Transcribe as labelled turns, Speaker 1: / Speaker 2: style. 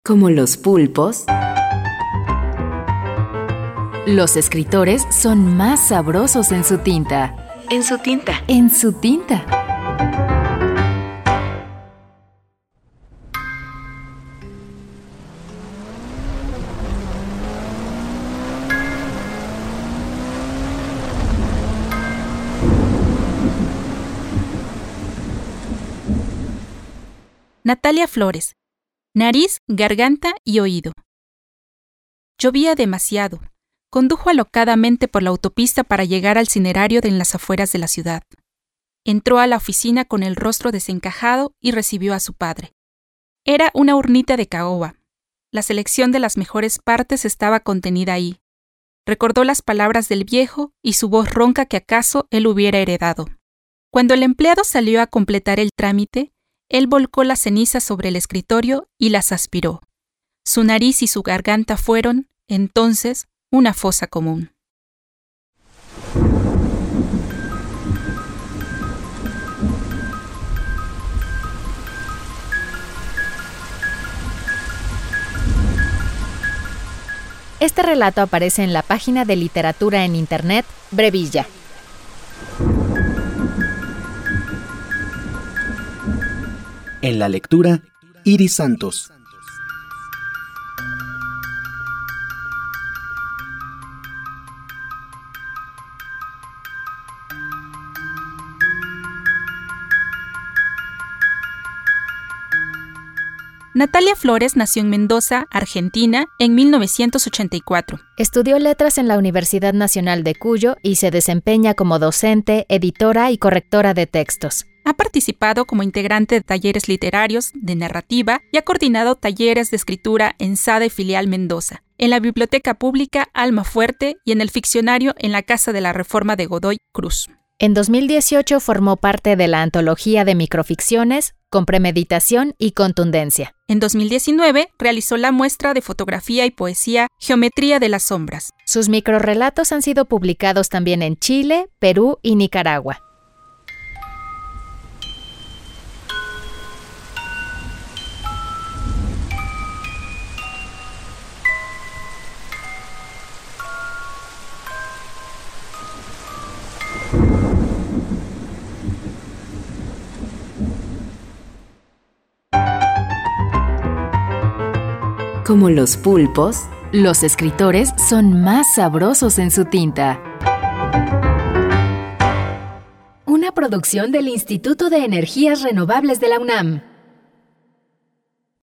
Speaker 1: Como los pulpos, los escritores son más sabrosos en su tinta.
Speaker 2: En su tinta.
Speaker 1: En su tinta.
Speaker 3: Natalia Flores. Nariz, garganta y oído. Llovía demasiado. Condujo alocadamente por la autopista para llegar al cinerario en las afueras de la ciudad. Entró a la oficina con el rostro desencajado y recibió a su padre. Era una urnita de caoba. La selección de las mejores partes estaba contenida ahí. Recordó las palabras del viejo y su voz ronca que acaso él hubiera heredado. Cuando el empleado salió a completar el trámite, él volcó las cenizas sobre el escritorio y las aspiró. Su nariz y su garganta fueron, entonces, una fosa común.
Speaker 1: Este relato aparece en la página de literatura en internet Brevilla.
Speaker 4: En la lectura, Iris Santos.
Speaker 3: Natalia Flores nació en Mendoza, Argentina, en 1984.
Speaker 1: Estudió letras en la Universidad Nacional de Cuyo y se desempeña como docente, editora y correctora de textos.
Speaker 3: Ha participado como integrante de talleres literarios, de narrativa y ha coordinado talleres de escritura en SADE Filial Mendoza, en la Biblioteca Pública Almafuerte y en el Ficcionario en la Casa de la Reforma de Godoy Cruz.
Speaker 1: En 2018 formó parte de la antología de microficciones Con premeditación y contundencia.
Speaker 3: En 2019 realizó la muestra de fotografía y poesía Geometría de las sombras.
Speaker 1: Sus microrrelatos han sido publicados también en Chile, Perú y Nicaragua. Como los pulpos, los escritores son más sabrosos en su tinta. Una producción del Instituto de Energías Renovables de la UNAM.